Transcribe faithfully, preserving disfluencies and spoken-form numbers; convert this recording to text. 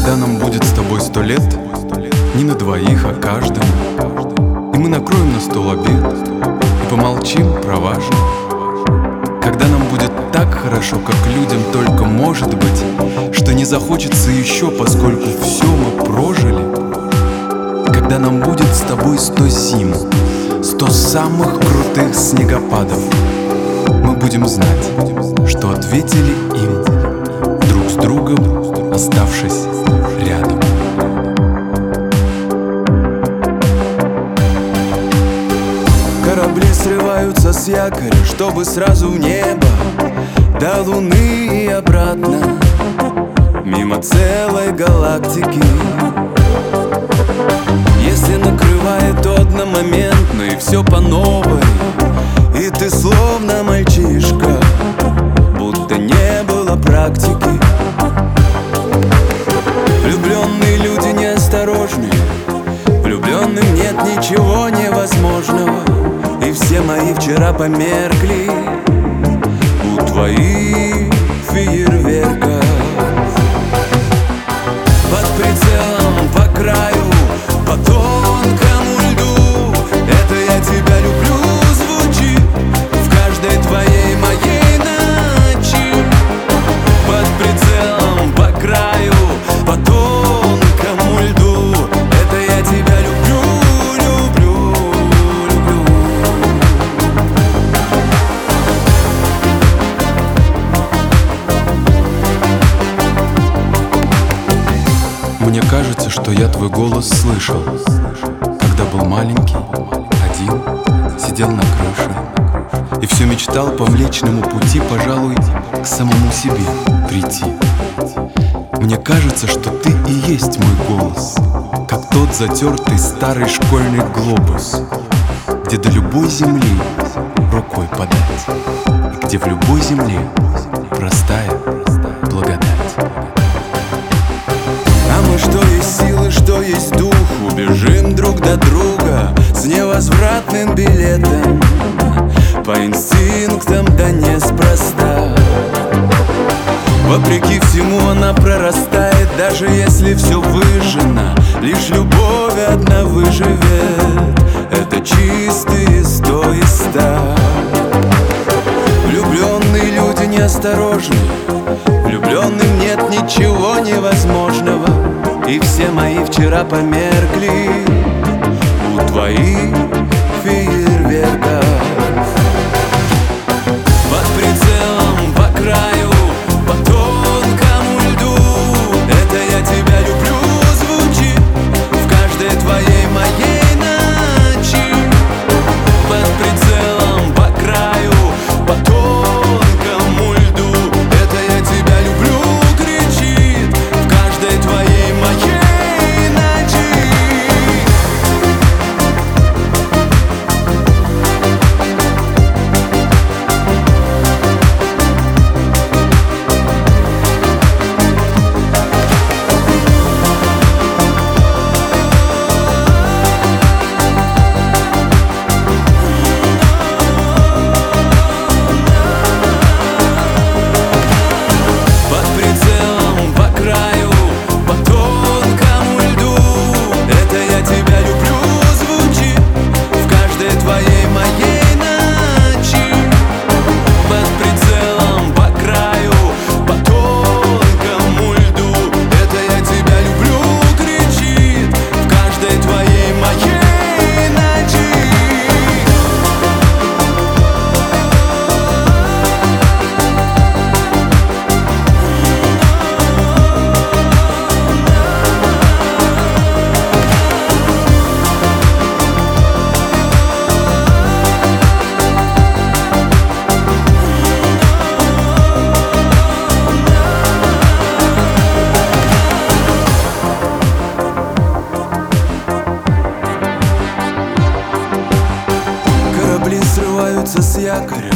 Когда нам будет с тобой сто лет, не на двоих, а каждому, и мы накроем на стол обед и помолчим про важное. Когда нам будет так хорошо, как людям только может быть, что не захочется еще, поскольку все мы прожили. Когда нам будет с тобой сто зим, сто самых крутых снегопадов, мы будем знать, что ответили им, друг с другом оставшись рядом. Корабли срываются с якоря, чтобы сразу в небо, до Луны и обратно, мимо целой галактики. Если накрывает одномоментно и все по новой, и ты словно мальчишка, будто не было практики. Влюбленные люди неосторожны, влюбленным нет ничего невозможного, и все мои вчера померкли у твоих фейерверков. Под прицелом, по краю, по тонкому льду, это я тебя люблю, звучит в каждой твоей моей ночи. Под прицелом, по краю, по тонкому льду, это я тебя люблю, люблю, люблю. Мне кажется, что я твой голос слышал, когда был маленький, один, сидел на крыше и все мечтал по Млечному пути, пожалуй, к самому себе прийти. Мне кажется, что ты и есть мой голос, как тот затертый старый школьный глобус, где до любой земли рукой подать, и где в любой земле простая благодать. А мы, что есть силы, что есть дух, убежим друг до друга с невозвратным билетом, по инстинктам, да неспроста. Вопреки всему она прорастает, даже если все выжжено, лишь любовь одна выживет, это чистые сто из ста. Влюбленные люди неосторожны, влюбленным нет ничего невозможного, и все мои вчера померкли у твоих фейерверков. Под прицелом, по краю, по тонкому льду, это я тебя люблю, звучит в каждой твоей моей ночи. Под прицелом, по краю, по тонкому льду, это я тебя люблю, кричит в каждой твоей моей ночи. С якоря,